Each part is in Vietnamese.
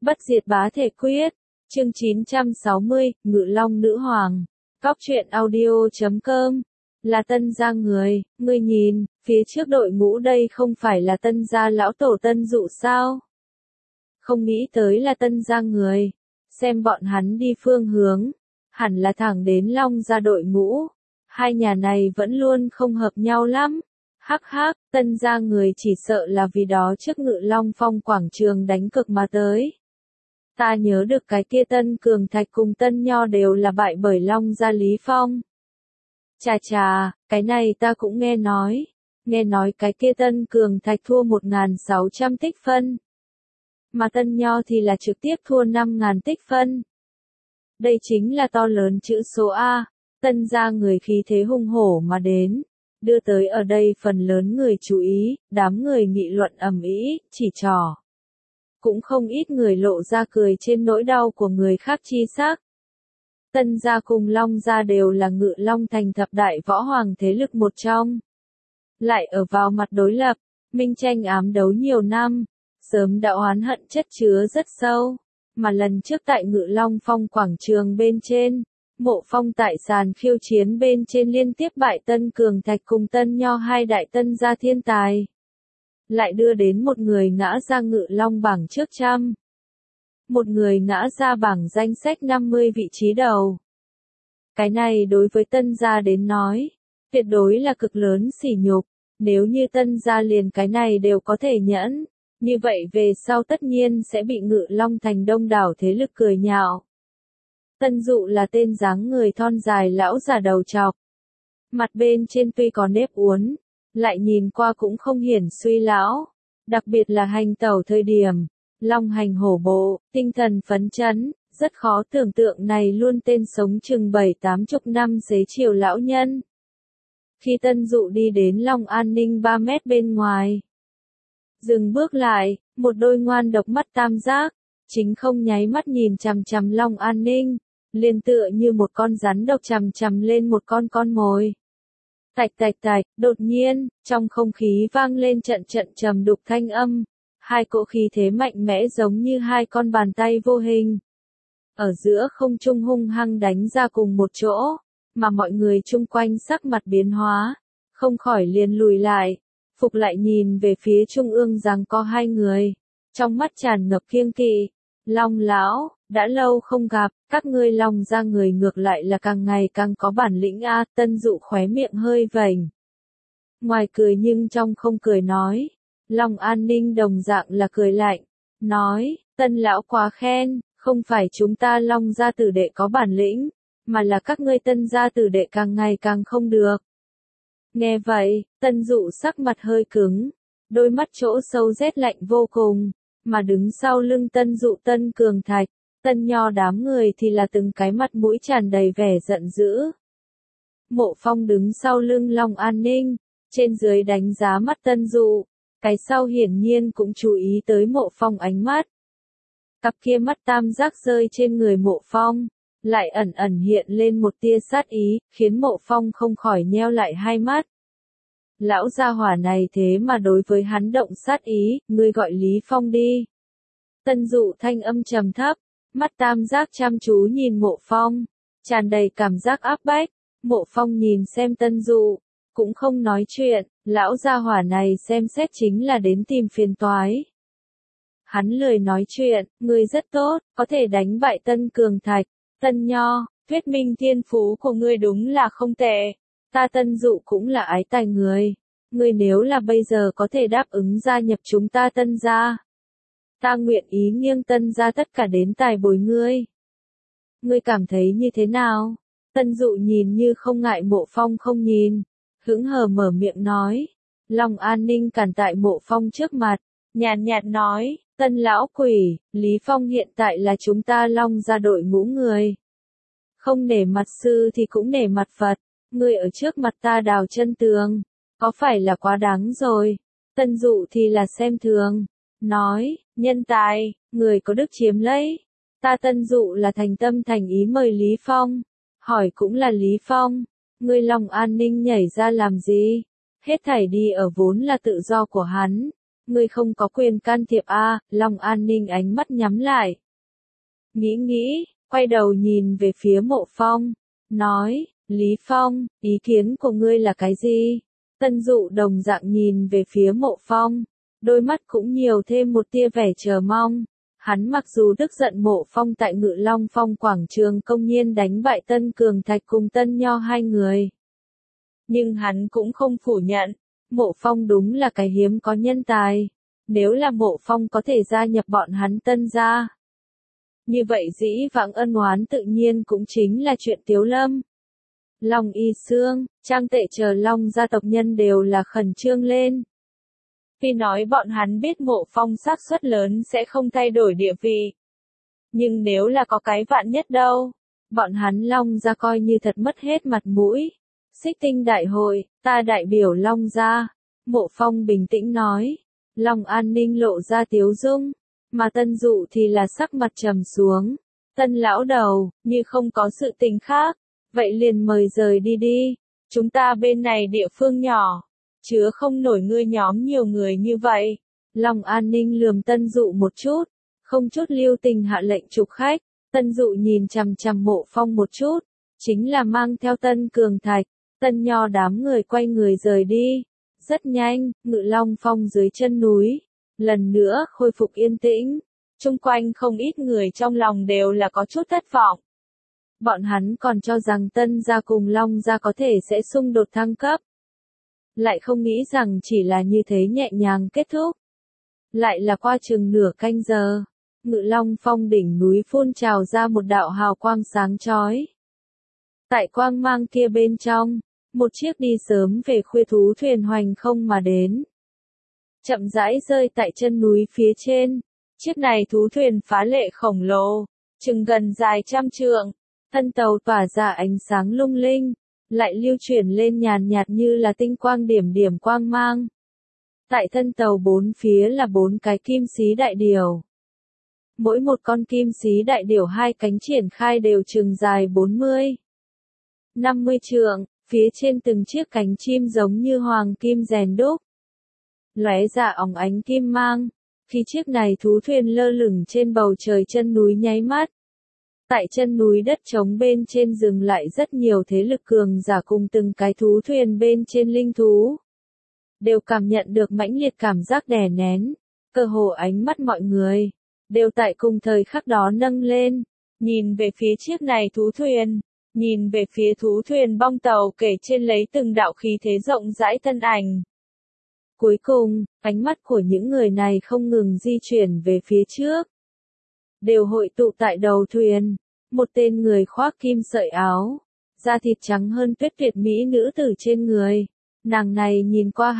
Bất diệt bá thể quyết. Chương 960, Ngự Long Nữ Hoàng. Cóc truyện audio.com. Là Tân gia người, ngươi nhìn, phía trước đội ngũ đây không phải là Tân gia lão tổ Tân Dụ sao? Không nghĩ tới là Tân gia người. Xem bọn hắn đi phương hướng, hẳn là thẳng đến Long gia đội ngũ. Hai nhà này vẫn luôn không hợp nhau lắm. Hắc hắc, Tân gia người chỉ sợ là vì đó trước Ngự Long Phong quảng trường đánh cực mà tới. Ta nhớ được cái kia Tân Cường Thạch cùng Tân Nho đều là bại bởi Long gia Lý Phong. Chà chà, cái này ta cũng nghe nói cái kia Tân Cường Thạch thua 1.600 tích phân. Mà Tân Nho thì là trực tiếp thua 5.000 tích phân. Đây chính là to lớn chữ số A, Tân gia người khí thế hung hổ mà đến. Đưa tới ở đây phần lớn người chú ý, đám người nghị luận ầm ĩ, chỉ trỏ. Cũng không ít người lộ ra cười trên nỗi đau của người khác chi sắc. Tân gia cùng Long gia đều là Ngự Long thành thập đại võ hoàng thế lực một trong. Lại ở vào mặt đối lập, minh tranh ám đấu nhiều năm, sớm đã oán hận chất chứa rất sâu. Mà lần trước tại Ngự Long Phong quảng trường bên trên, Mộ Phong tại sàn khiêu chiến bên trên liên tiếp bại Tân Cường Thạch cùng Tân Nho hai đại Tân gia thiên tài. Lại đưa đến một người ngã ra Ngự Long bảng trước trăm. Một người ngã ra bảng danh sách 50 vị trí đầu. Cái này đối với Tân gia đến nói, tuyệt đối là cực lớn sỉ nhục. Nếu như Tân gia liền cái này đều có thể nhẫn, như vậy về sau tất nhiên sẽ bị Ngự Long thành đông đảo thế lực cười nhạo. Tân Dụ là tên dáng người thon dài lão già đầu trọc. Mặt bên trên tuy có nếp uốn, lại nhìn qua cũng không hiển suy lão. Đặc biệt là hành tẩu thời điểm, long hành hổ bộ, tinh thần phấn chấn, rất khó tưởng tượng này luôn tên sống chừng 7-80 năm xế chiều lão nhân. Khi Tân Dụ đi đến Long An Ninh 3 mét bên ngoài, dừng bước lại, một đôi ngoan độc mắt tam giác, chính không nháy mắt nhìn chằm chằm Long An Ninh, liền tựa như một con rắn độc chằm chằm lên một con mồi. Tạch tạch tạch, đột nhiên, trong không khí vang lên trận trận trầm đục thanh âm, hai cỗ khí thế mạnh mẽ giống như hai con bàn tay vô hình. Ở giữa không trung hung hăng đánh ra cùng một chỗ, mà mọi người chung quanh sắc mặt biến hóa, không khỏi liền lùi lại, phục lại nhìn về phía trung ương rằng có hai người, trong mắt tràn ngập kiêng kỵ. Long lão, đã lâu không gặp, các ngươi Long gia người ngược lại là càng ngày càng có bản lĩnh a. Tân Dụ khóe miệng hơi vểnh. Ngoài cười nhưng trong không cười nói. Long An Ninh đồng dạng là cười lạnh, nói, Tân lão quá khen, không phải chúng ta Long gia tử đệ có bản lĩnh, mà là các ngươi Tân gia tử đệ càng ngày càng không được. Nghe vậy, Tân Dụ sắc mặt hơi cứng, đôi mắt chỗ sâu rét lạnh vô cùng. Mà đứng sau lưng Tân Dụ Tân Cường Thạch, Tân Nho đám người thì là từng cái mặt mũi tràn đầy vẻ giận dữ. Mộ Phong đứng sau lưng Long An Ninh, trên dưới đánh giá mắt Tân Dụ, cái sau hiển nhiên cũng chú ý tới Mộ Phong ánh mắt. Cặp kia mắt tam giác rơi trên người Mộ Phong, lại ẩn ẩn hiện lên một tia sát ý, khiến Mộ Phong không khỏi nheo lại hai mắt. Lão gia hỏa này thế mà đối với hắn động sát ý, ngươi gọi Lý Phong đi. Tân Dụ thanh âm trầm thấp, mắt tam giác chăm chú nhìn Mộ Phong, tràn đầy cảm giác áp bách. Mộ Phong nhìn xem Tân Dụ, cũng không nói chuyện, lão gia hỏa này xem xét chính là đến tìm phiền toái. Hắn lười nói chuyện, ngươi rất tốt, có thể đánh bại Tân Cường Thạch, Tân Nho, thuyết minh thiên phú của ngươi đúng là không tệ. Ta Tân Dụ cũng là ái tài người. Ngươi nếu là bây giờ có thể đáp ứng gia nhập chúng ta Tân gia, ta nguyện ý nghiêng Tân gia tất cả đến tài bồi ngươi. Ngươi cảm thấy như thế nào? Tân Dụ nhìn như không ngại Mộ Phong không nhìn, hững hờ mở miệng nói. Long An Ninh cản tại Mộ Phong trước mặt, nhàn nhạt nói, Tân lão quỷ, Lý Phong hiện tại là chúng ta Long gia đội ngũ người. Không nể mặt sư thì cũng nể mặt Phật, ngươi ở trước mặt ta đào chân tường, có phải là quá đáng rồi? Tân Dụ thì là xem thường, nói, nhân tài, người có đức chiếm lấy. Ta Tân Dụ là thành tâm thành ý mời Lý Phong, hỏi cũng là Lý Phong, ngươi Long An Ninh nhảy ra làm gì? Hết thảy đi ở vốn là tự do của hắn, ngươi không có quyền can thiệp a. Long An Ninh ánh mắt nhắm lại. Nghĩ, quay đầu nhìn về phía Mộ Phong, nói, Lý Phong, ý kiến của ngươi là cái gì? Tân Dụ đồng dạng nhìn về phía Mộ Phong, đôi mắt cũng nhiều thêm một tia vẻ chờ mong. Hắn mặc dù tức giận Mộ Phong tại Ngự Long Phong quảng trường công nhiên đánh bại Tân Cường Thạch cùng Tân Nho hai người. Nhưng hắn cũng không phủ nhận, Mộ Phong đúng là cái hiếm có nhân tài. Nếu là Mộ Phong có thể gia nhập bọn hắn Tân gia, như vậy dĩ vãng ân oán tự nhiên cũng chính là chuyện Tiếu Lâm. Long Y Xương, Trang Tệ chờ Long gia tộc nhân đều là khẩn trương lên. Tuy nói bọn hắn biết Mộ Phong xác suất lớn sẽ không thay đổi địa vị. Nhưng nếu là có cái vạn nhất đâu, bọn hắn Long gia coi như thật mất hết mặt mũi. Xích Tinh đại hội, ta đại biểu Long gia. Mộ Phong bình tĩnh nói. Long An Ninh lộ ra tiếu dung, mà Tân Dụ thì là sắc mặt trầm xuống. Tân lão đầu, như không có sự tình khác, vậy liền mời rời đi đi. Chúng ta bên này địa phương nhỏ, chứa không nổi ngươi nhóm nhiều người như vậy. Long An Ninh lườm Tân Dụ một chút, không chút lưu tình hạ lệnh trục khách. Tân Dụ nhìn chằm chằm Mộ Phong một chút, chính là mang theo Tân Cường Thạch, Tân Nho đám người quay người rời đi. Rất nhanh, Ngự Long Phong dưới chân núi, lần nữa khôi phục yên tĩnh. Chung quanh không ít người trong lòng đều là có chút thất vọng. Bọn hắn còn cho rằng Tân gia cùng Long gia có thể sẽ xung đột thăng cấp. Lại không nghĩ rằng chỉ là như thế nhẹ nhàng kết thúc. Lại là qua chừng nửa canh giờ, Ngự Long Phong đỉnh núi phun trào ra một đạo hào quang sáng chói. Tại quang mang kia bên trong, một chiếc đi sớm về khuya thú thuyền hoành không mà đến. Chậm rãi rơi tại chân núi phía trên. Chiếc này thú thuyền phá lệ khổng lồ, chừng gần dài 100 trượng. Thân tàu tỏa ra ánh sáng lung linh, lại lưu chuyển lên nhàn nhạt như là tinh quang điểm điểm quang mang. Tại thân tàu bốn phía là 4 cái kim xí đại điểu. Mỗi một con kim xí đại điểu hai cánh triển khai đều chừng dài 40-50 trượng, phía trên từng chiếc cánh chim giống như hoàng kim rèn đúc. Lóe ra óng ánh kim mang, khi chiếc này thú thuyền lơ lửng trên bầu trời chân núi nháy mắt. Tại chân núi đất trống bên trên dừng lại rất nhiều thế lực cường giả cùng từng cái thú thuyền bên trên linh thú. Đều cảm nhận được mãnh liệt cảm giác đè nén, cơ hồ ánh mắt mọi người, đều tại cùng thời khắc đó nâng lên, nhìn về phía chiếc này thú thuyền, nhìn về phía thú thuyền bong tàu kể trên lấy từng đạo khí thế rộng rãi thân ảnh. Cuối cùng, ánh mắt của những người này không ngừng di chuyển về phía trước. Đều hội tụ tại đầu thuyền, một tên người khoác kim sợi áo, da thịt trắng hơn tuyết tuyệt mỹ nữ tử trên người. Nàng này nhìn qua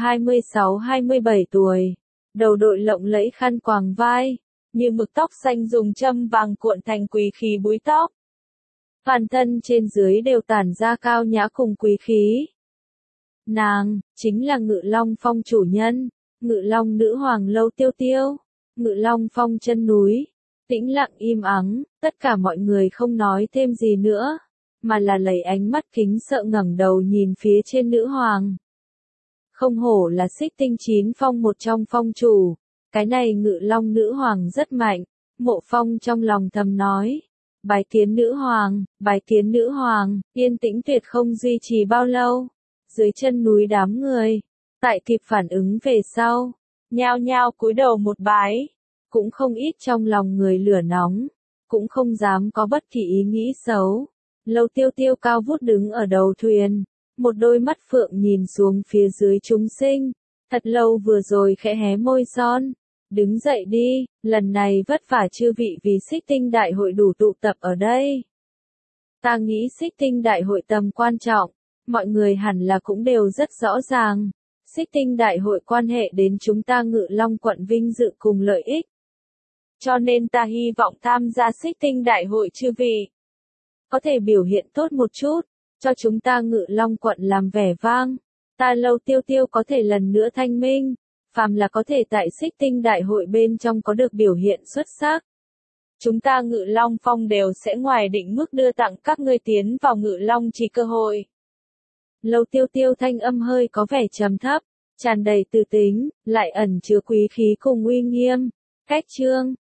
26-27 tuổi, đầu đội lộng lẫy khăn quàng vai, như mực tóc xanh dùng châm vàng cuộn thành quý khí búi tóc. Toàn thân trên dưới đều tản ra cao nhã cùng quý khí. Nàng, chính là Ngự Long Phong chủ nhân, Ngự Long nữ hoàng Lâu Tiêu Tiêu. Ngự Long Phong chân núi, tĩnh lặng im ắng, tất cả mọi người không nói thêm gì nữa, mà là lấy ánh mắt kính sợ ngẩng đầu nhìn phía trên nữ hoàng. Không hổ là Xích Tinh 9 phong một trong phong chủ, cái này Ngự Long nữ hoàng rất mạnh. Mộ Phong trong lòng thầm nói, bái kiến nữ hoàng, bái kiến nữ hoàng. Yên tĩnh tuyệt không duy trì bao lâu. Dưới chân núi đám người, tại kịp phản ứng về sau, nhao nhao cúi đầu một bái, cũng không ít trong lòng người lửa nóng, cũng không dám có bất kỳ ý nghĩ xấu. Lâu Tiêu Tiêu cao vút đứng ở đầu thuyền, một đôi mắt phượng nhìn xuống phía dưới chúng sinh, thật lâu vừa rồi khẽ hé môi son, đứng dậy đi, lần này vất vả chư vị vì Xích Tinh đại hội đủ tụ tập ở đây. Ta nghĩ Xích Tinh đại hội tầm quan trọng, mọi người hẳn là cũng đều rất rõ ràng. Xích Tinh đại hội quan hệ đến chúng ta Ngự Long quận vinh dự cùng lợi ích. Cho nên ta hy vọng tham gia Xích Tinh đại hội chư vị có thể biểu hiện tốt một chút, cho chúng ta Ngự Long quận làm vẻ vang. Ta Lâu Tiêu Tiêu có thể lần nữa thanh minh, phàm là có thể tại Xích Tinh đại hội bên trong có được biểu hiện xuất sắc. Chúng ta Ngự Long Phong đều sẽ ngoài định mức đưa tặng các ngươi tiến vào Ngự Long Trì cơ hội. Lâu Tiêu Tiêu thanh âm hơi có vẻ trầm thấp, tràn đầy tư tính, lại ẩn chứa quý khí cùng uy nghiêm. Cách chương